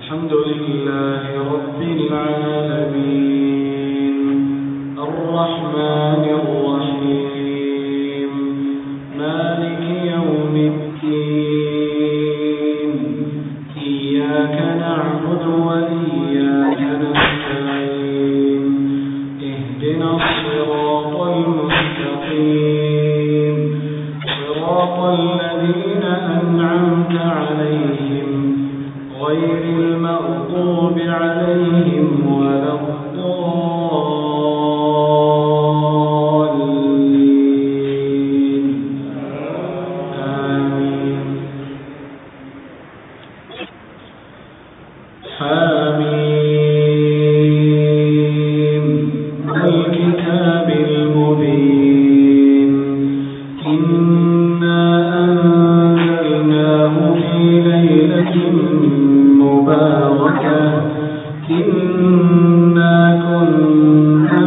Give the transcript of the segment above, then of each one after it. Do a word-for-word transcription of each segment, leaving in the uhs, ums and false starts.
الحمد لله رب العالمين الرحمن الرحيم مالك يوم الدين إياك نعبد وإياك نستعين اهدنا الصراط المستقيم صراط الذين أنعمت عليهم غير المغضوب عليهم ولا الضالين آمين حميم والكتاب المبين إنا أنزلناه في ليلة مباركة إنا كنا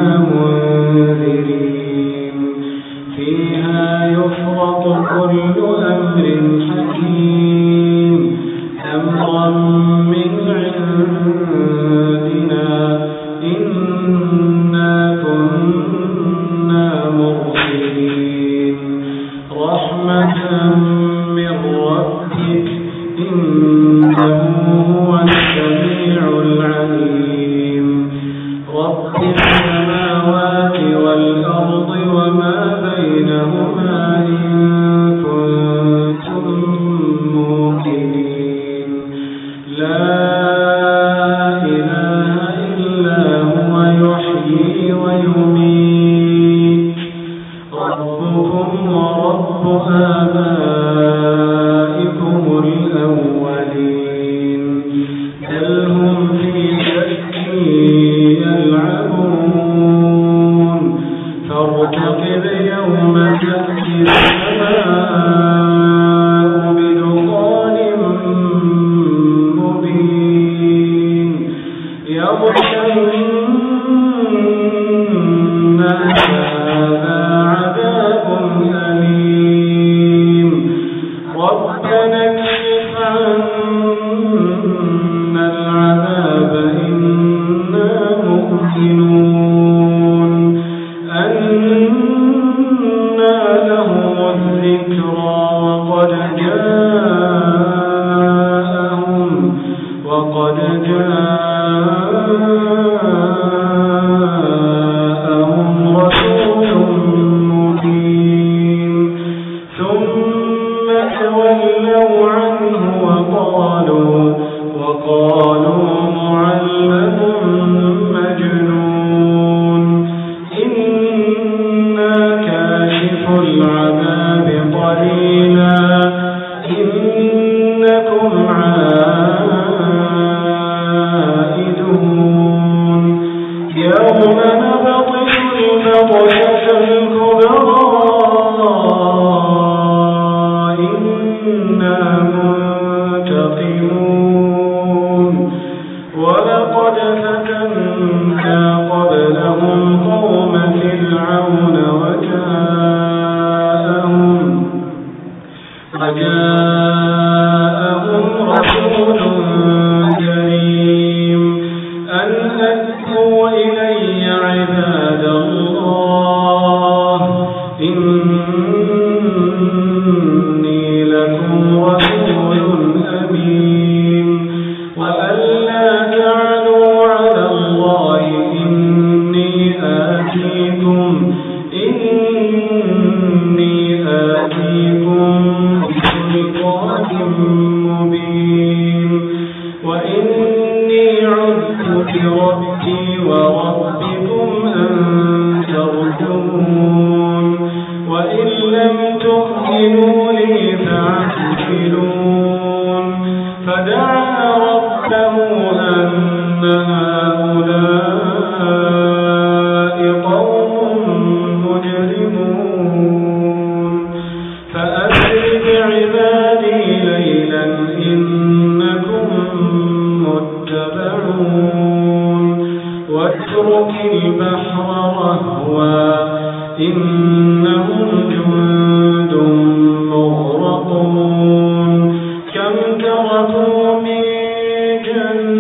منذرين فيها يفرق كل أمر حكيم أمرا من عندنا إنا كنا مرسلين رحمة من ربك إنه هو السميع العليم رب السماوات والأرض وما بينهما إن كنتم موقنين لا إله إلا هو يحيي ويميت ربكم ورب آبائكم الأولين بل هم في شك يلعبون فارتقب يوم تأتي السماء بدخان مبين يغشى الناس هذا عذاب أليم ربنا اكشف عنا العذاب إنا مؤمنون أنى لهم الذكرى وقد جاءهم وقد جاءهم رسول مبين ثم تولوا عنه وقالوا وقالوا معلم مجنون إنا كاشف العذاب قليلا إنكم عائدون يوم نبطش البطشة الكبرى إنا منتقمون ولقد فتنا قبلهم قوم فرعون وجاءهم وجاءهم رسول كريم أن أتوا إلي عباد الله إني لكم رسول أمين وأن لا تعلوا على الله إني آتيكم إني آتيكم بسلطان مبين وإني عذت بربي وربكم أن ترجمون وإن لم تؤمنوا لي فاعتزلون فدعا ربه أن هؤلاء قوم مجرمون فأسر بعبادي ليلا إنكم متبعون واترك البحر رهوا إنهم جند مغرقون كم تركوا من جنة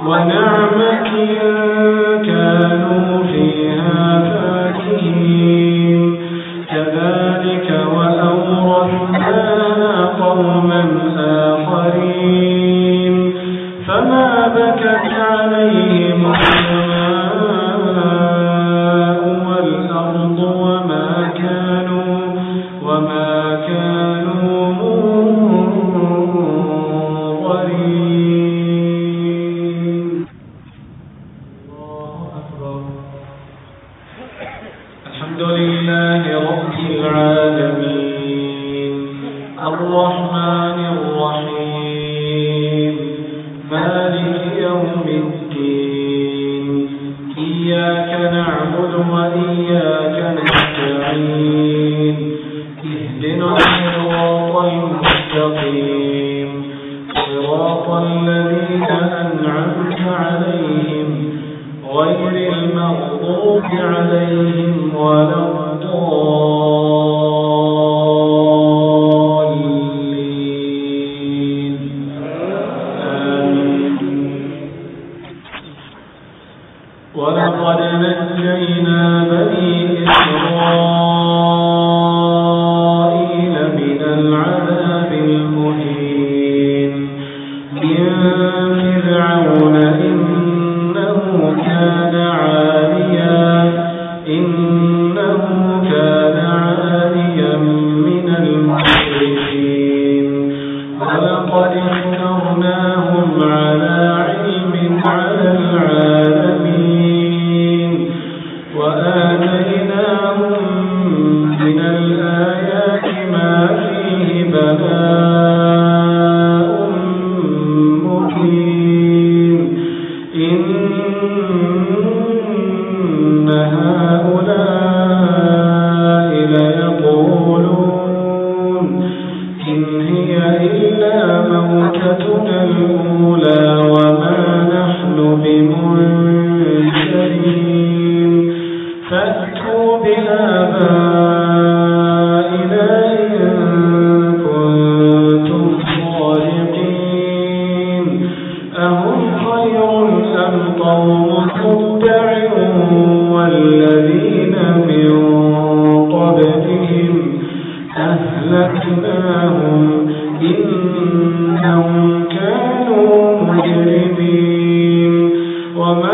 ونعمة كانوا فيها فاكهين كذلك وأورثناها قوما آخرين فما بكت عليهم السماء والأرض وما كانوا وما كانوا منظرين. الله أكبر. الحمد لله رب العالمين الرحمن الرحيم مالك يوم الدين إياك نعبد وإياك نستعين اهدنا الصراط المستقيم صراط الذين أنعمت عليهم غير المغضوب عليهم ولا الضالين آمين. ولقد نجينا بني إسرائيل من العذاب المهين من فرعون إنه كان عاليا إنه كان عاليا من المشركين ولقد اخترناهم على علم على العالمين وآتيناهم من الآيات ما فيه بلاء مبين إن هؤلاء ليقولون إن هي إلا موتتنا الأولى وما نحن بمنشرين فأتوا بآبائنا إن كنتم صادقين أهم خير أم قوم تبع والذين من قبلهم أهلكناهم إنهم كانوا مجرمين وما